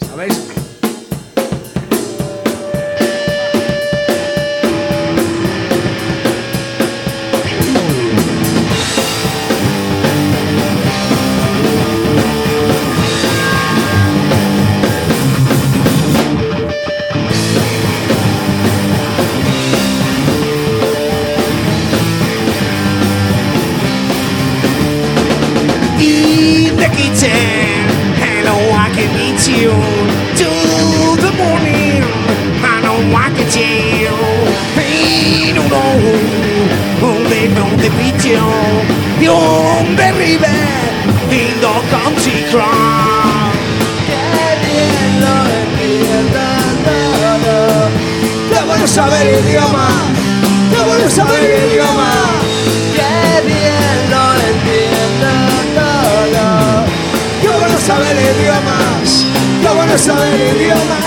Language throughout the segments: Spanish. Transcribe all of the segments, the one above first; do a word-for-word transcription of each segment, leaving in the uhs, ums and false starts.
¿Sabéis? In the kitchen, hello, I can meet you. To the morning, I know I can tell. Hey, no, no, only know the video. Beyond the river, in the country crowd. Qué bien lo entiendan todo. Qué bueno saber el idioma. Qué bueno saber el idioma. Qué bien lo entiendan todo. Qué bueno saber idiomas. Qué bueno saber idiomas.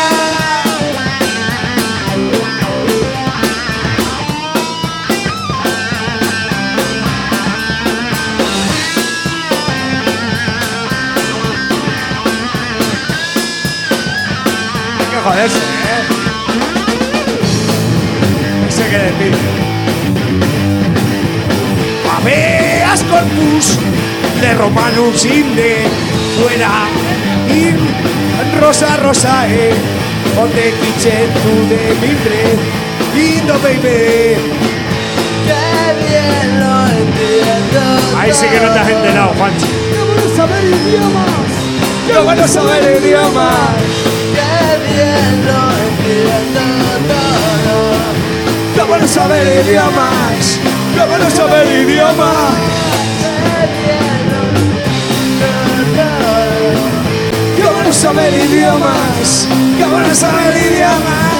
Hay que joderse, ¿eh? No sé qué decir. Habeas corpus de Romanus inde fuera in rosa rosae on the kitchen to the mimbre indo baby. Qué bien lo entiendo. Ahí sí que no te has enterado, Juanchi. Qué bueno saber idiomas. Qué bueno saber idiomas. Qué bien lo entiendo todo. Qué bueno saber idiomas. Qué bueno saber idiomas. Qué bueno saber idiomas. Qué bueno saber idiomas.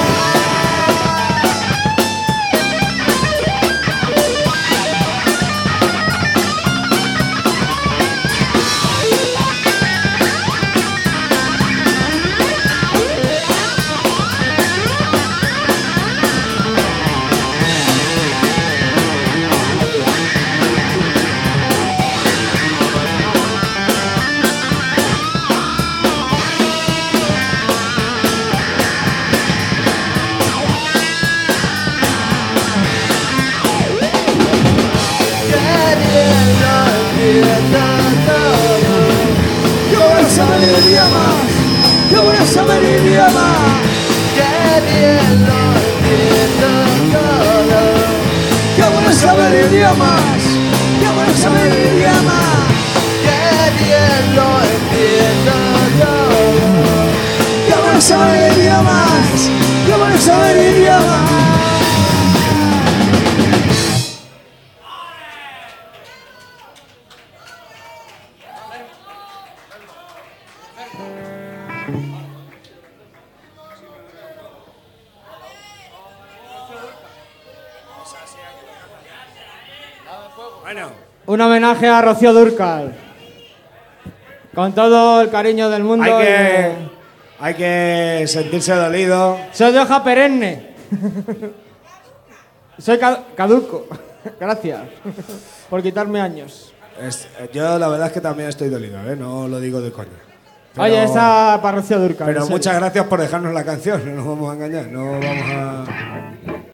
Qué bueno saber idiomas. Qué bueno saber idiomas. Qué bien lo entiendo todo. Qué bueno saber idiomas. Qué bueno saber idiomas. Qué bien lo entiendo todo. Qué bueno saber idiomas. Qué bueno saber idiomas. Bueno, Un homenaje a Rocío Dúrcal. Con todo el cariño del mundo. hay que, y- hay que sentirse dolido. Soy de hoja perenne. Soy ca- caduco. Gracias por quitarme años. Es- yo la verdad es que también estoy dolido, ¿eh? No lo digo de coña. Pero- Oye, esa para Rocío Dúrcal. Pero en serio. muchas gracias por dejarnos la canción, no nos vamos a engañar, no vamos a...